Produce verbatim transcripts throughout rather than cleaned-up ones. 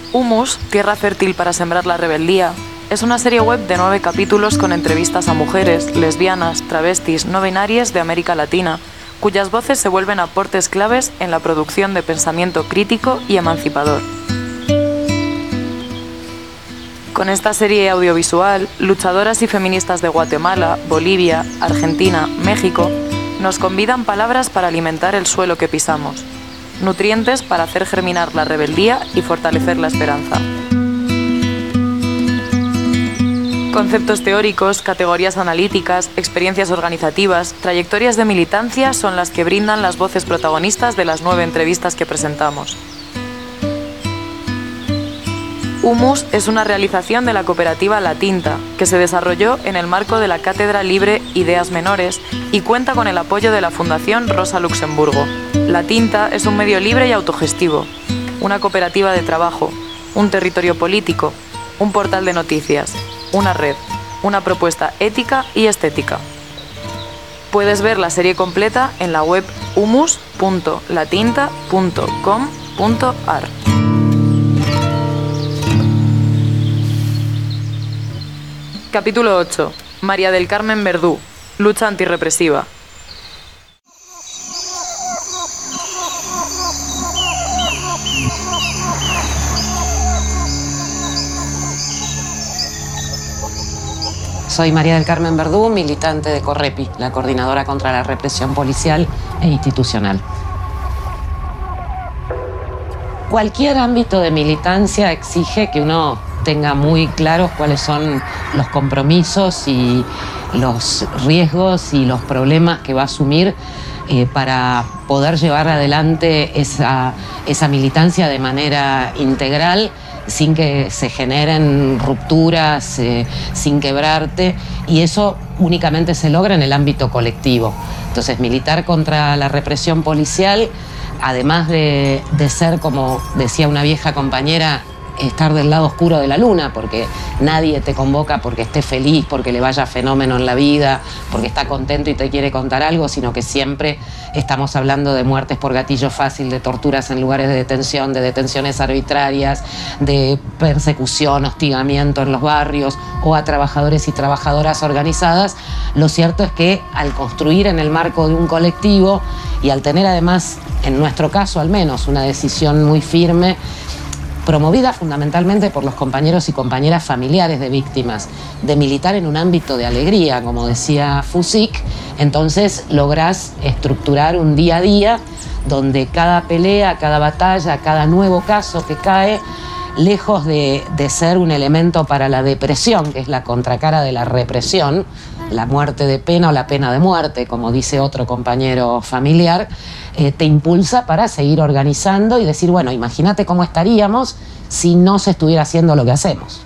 Humus, tierra fértil para sembrar la rebeldía, es una serie web de nueve capítulos con entrevistas a mujeres, lesbianas, travestis, no binarias de América Latina, cuyas voces se vuelven aportes claves en la producción de pensamiento crítico y emancipador. Con esta serie audiovisual, luchadoras y feministas de Guatemala, Bolivia, Argentina, México, nos convidan palabras para alimentar el suelo que pisamos, nutrientes para hacer germinar la rebeldía y fortalecer la esperanza. Conceptos teóricos, categorías analíticas, experiencias organizativas, trayectorias de militancia son las que brindan las voces protagonistas de las nueve entrevistas que presentamos. Humus es una realización de la cooperativa La Tinta, que se desarrolló en el marco de la Cátedra Libre Ideas Menores y cuenta con el apoyo de la Fundación Rosa Luxemburgo. La Tinta es un medio libre y autogestivo, una cooperativa de trabajo, un territorio político, un portal de noticias, una red, una propuesta ética y estética. Puedes ver la serie completa en la web humus punto latinta punto com punto ar. Capítulo ocho. María del Carmen Verdú. Lucha antirrepresiva. Soy María del Carmen Verdú, militante de Correpi, la coordinadora contra la represión policial e institucional. Cualquier ámbito de militancia exige que uno tenga muy claros cuáles son los compromisos y los riesgos y los problemas que va a asumir eh, para poder llevar adelante esa, esa militancia de manera integral, sin que se generen rupturas, eh, sin quebrarte, y eso únicamente se logra en el ámbito colectivo. Entonces, militar contra la represión policial, además de, de ser, como decía una vieja compañera, estar del lado oscuro de la luna, porque nadie te convoca porque esté feliz, porque le vaya fenómeno en la vida, porque está contento y te quiere contar algo, sino que siempre estamos hablando de muertes por gatillo fácil, de torturas en lugares de detención, de detenciones arbitrarias, de persecución, hostigamiento en los barrios o a trabajadores y trabajadoras organizadas. Lo cierto es que al construir en el marco de un colectivo y al tener además, en nuestro caso al menos, una decisión muy firme, promovida fundamentalmente por los compañeros y compañeras familiares de víctimas, de militar en un ámbito de alegría, como decía Fusik, entonces lográs estructurar un día a día donde cada pelea, cada batalla, cada nuevo caso que cae, lejos de, de ser un elemento para la depresión, que es la contracara de la represión, la muerte de pena o la pena de muerte, como dice otro compañero familiar, eh, te impulsa para seguir organizando y decir, bueno, imagínate cómo estaríamos si no se estuviera haciendo lo que hacemos.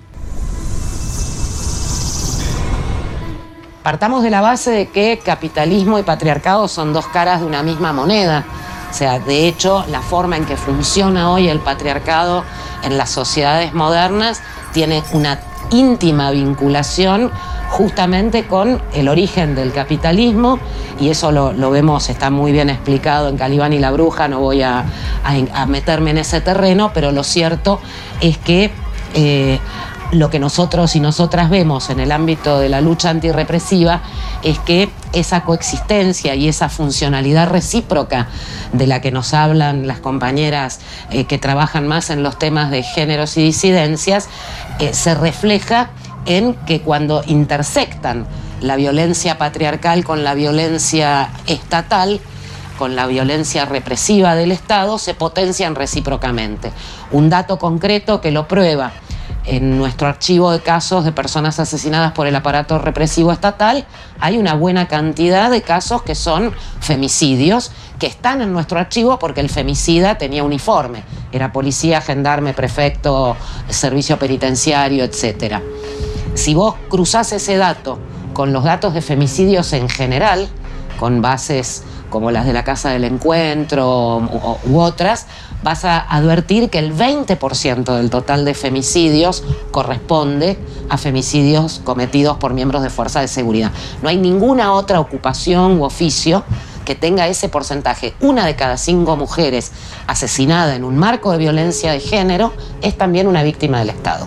Partamos de la base de que capitalismo y patriarcado son dos caras de una misma moneda. O sea, de hecho, la forma en que funciona hoy el patriarcado en las sociedades modernas tiene una íntima vinculación justamente con el origen del capitalismo, y eso lo, lo vemos, está muy bien explicado en Calibán y la Bruja, no voy a, a, a meterme en ese terreno, pero lo cierto es que eh, lo que nosotros y nosotras vemos en el ámbito de la lucha antirrepresiva es que esa coexistencia y esa funcionalidad recíproca de la que nos hablan las compañeras eh, que trabajan más en los temas de géneros y disidencias, eh, se refleja en que cuando intersectan la violencia patriarcal con la violencia estatal, con la violencia represiva del Estado, se potencian recíprocamente. Un dato concreto que lo prueba: en nuestro archivo de casos de personas asesinadas por el aparato represivo estatal hay una buena cantidad de casos que son femicidios, que están en nuestro archivo porque el femicida tenía uniforme, era policía, gendarme, prefecto, servicio penitenciario, etcétera. Si vos cruzás ese dato con los datos de femicidios en general, con bases como las de la Casa del Encuentro u, u otras, vas a advertir que el veinte por ciento del total de femicidios corresponde a femicidios cometidos por miembros de fuerzas de seguridad. No hay ninguna otra ocupación u oficio que tenga ese porcentaje, una de cada cinco mujeres asesinada en un marco de violencia de género, es también una víctima del Estado.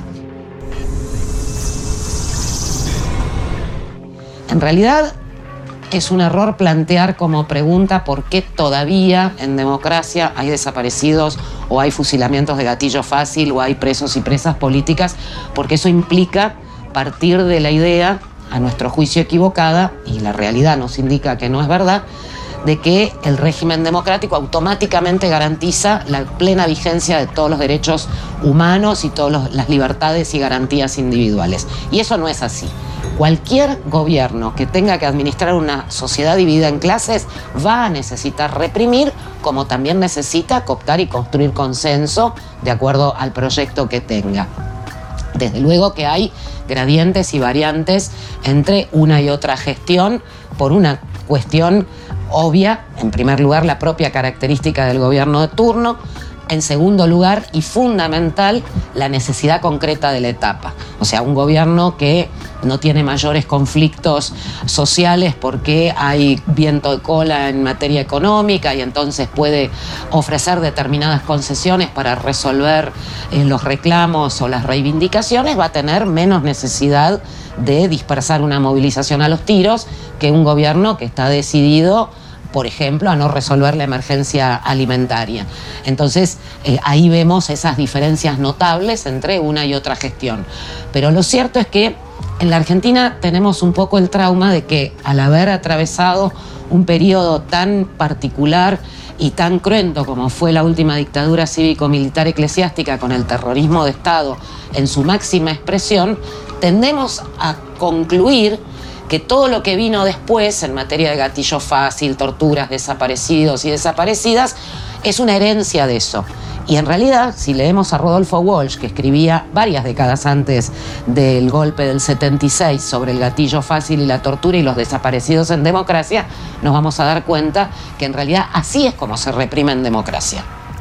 En realidad, es un error plantear como pregunta por qué todavía en democracia hay desaparecidos o hay fusilamientos de gatillo fácil o hay presos y presas políticas, porque eso implica partir de la idea, a nuestro juicio equivocada, y la realidad nos indica que no es verdad, de que el régimen democrático automáticamente garantiza la plena vigencia de todos los derechos humanos y todas las libertades y garantías individuales. Y eso no es así. Cualquier gobierno que tenga que administrar una sociedad dividida en clases va a necesitar reprimir, como también necesita cooptar y construir consenso de acuerdo al proyecto que tenga. Desde luego que hay gradientes y variantes entre una y otra gestión por una cuestión obvia, en primer lugar, la propia característica del gobierno de turno. En segundo lugar, y fundamental, la necesidad concreta de la etapa. O sea, un gobierno que no tiene mayores conflictos sociales porque hay viento de cola en materia económica y entonces puede ofrecer determinadas concesiones para resolver eh, los reclamos o las reivindicaciones, va a tener menos necesidad de dispersar una movilización a los tiros que un gobierno que está decidido, por ejemplo, a no resolver la emergencia alimentaria. Entonces, eh, ahí vemos esas diferencias notables entre una y otra gestión. Pero lo cierto es que en la Argentina tenemos un poco el trauma de que al haber atravesado un periodo tan particular y tan cruento como fue la última dictadura cívico-militar eclesiástica con el terrorismo de Estado en su máxima expresión, tendemos a concluir que todo lo que vino después en materia de gatillo fácil, torturas, desaparecidos y desaparecidas, es una herencia de eso. Y en realidad, si leemos a Rodolfo Walsh, que escribía varias décadas antes del golpe del setenta y seis sobre el gatillo fácil y la tortura y los desaparecidos en democracia, nos vamos a dar cuenta que en realidad así es como se reprime en democracia.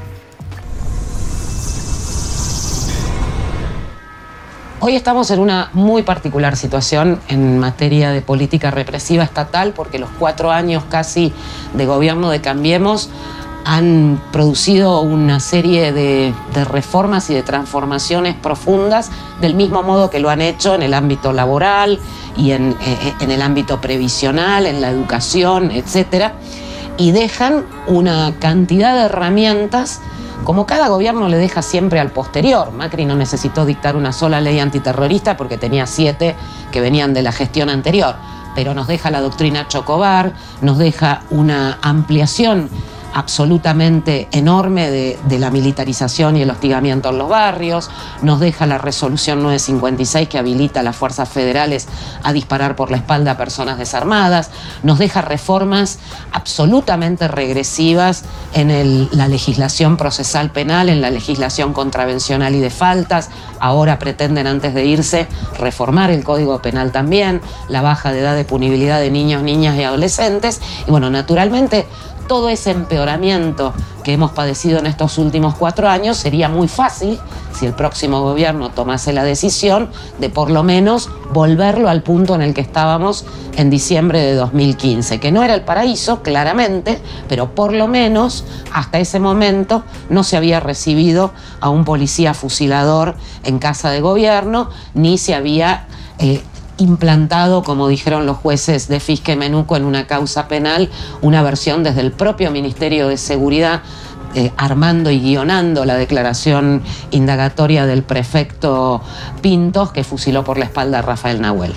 Hoy estamos en una muy particular situación en materia de política represiva estatal, porque los cuatro años casi de gobierno de Cambiemos han producido una serie de, de reformas y de transformaciones profundas, del mismo modo que lo han hecho en el ámbito laboral y en, en el ámbito previsional, en la educación, etcétera, y dejan una cantidad de herramientas como cada gobierno le deja siempre al posterior. Macri no necesitó dictar una sola ley antiterrorista porque tenía siete que venían de la gestión anterior, pero nos deja la doctrina Chocobar, nos deja una ampliación absolutamente enorme de, de la militarización y el hostigamiento en los barrios, nos deja la resolución nueve cincuenta y seis que habilita a las fuerzas federales a disparar por la espalda a personas desarmadas, nos deja reformas absolutamente regresivas en el, la legislación procesal penal, en la legislación contravencional y de faltas. Ahora pretenden, antes de irse, reformar el Código Penal también, la baja de edad de punibilidad de niños, niñas y adolescentes. Y bueno, naturalmente, todo ese empeoramiento que hemos padecido en estos últimos cuatro años sería muy fácil si el próximo gobierno tomase la decisión de por lo menos volverlo al punto en el que estábamos en diciembre de dos mil quince, que no era el paraíso, claramente, pero por lo menos hasta ese momento no se había recibido a un policía fusilador en casa de gobierno, ni se había Eh, implantado, como dijeron los jueces de Fisque Menuco en una causa penal, una versión desde el propio Ministerio de Seguridad, eh, armando y guionando la declaración indagatoria del prefecto Pintos, que fusiló por la espalda a Rafael Nahuel.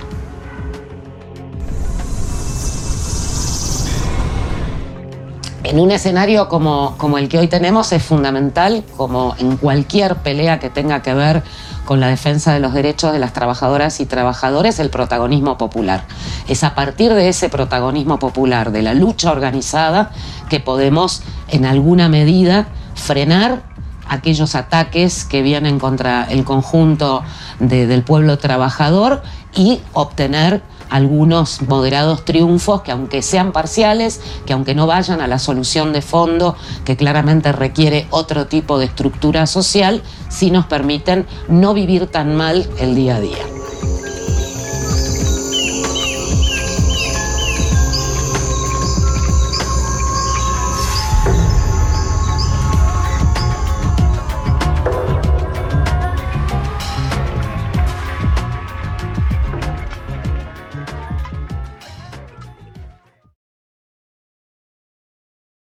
En un escenario como, como el que hoy tenemos es fundamental, como en cualquier pelea que tenga que ver con la defensa de los derechos de las trabajadoras y trabajadores, el protagonismo popular. Es a partir de ese protagonismo popular, de la lucha organizada, que podemos en alguna medida frenar aquellos ataques que vienen contra el conjunto de, del pueblo trabajador y obtener algunos moderados triunfos que, aunque sean parciales, que aunque no vayan a la solución de fondo, que claramente requiere otro tipo de estructura social, sí nos permiten no vivir tan mal el día a día.